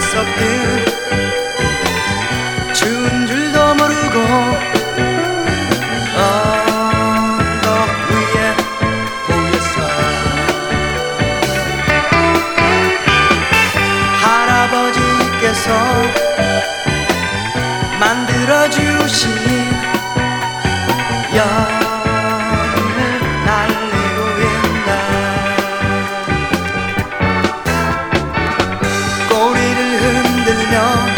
녀석들 추운 줄도 모르고 언덕 위에 보였어. 할아버지께서 만들어주신 여름을 달래고 있나. 꼬리를 흔들며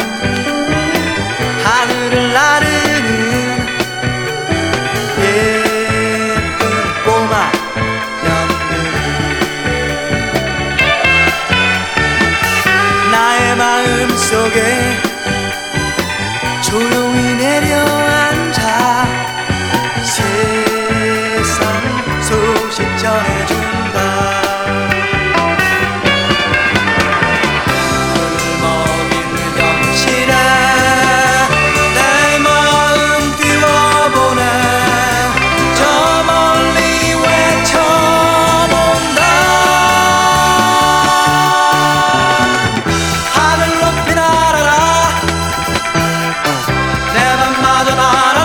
하늘을 나르는 예쁜 꼬마 년들. 나의 마음속에 조용히 내려앉아 세상 소식 전해준다. 울먹이는 현실에 내 마음 띄워보내. 저 멀리 외쳐본다. 하늘 높이 날아라. 내 맘마저 날아라.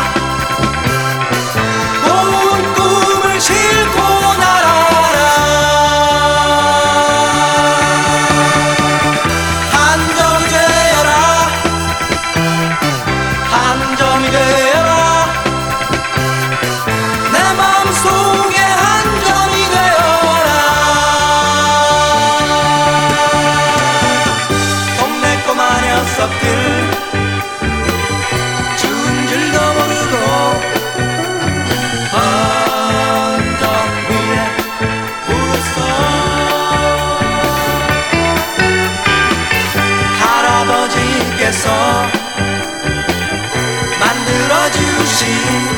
고운 꿈을 싣고 날아라. 한점이 되어라. 한점이 되어라. 내 마음속에 한점이 되어라. 동네 꼬마 녀석들 추운 줄도 모르고 언덕 위에 웃어. 할아버지께서 만들어주신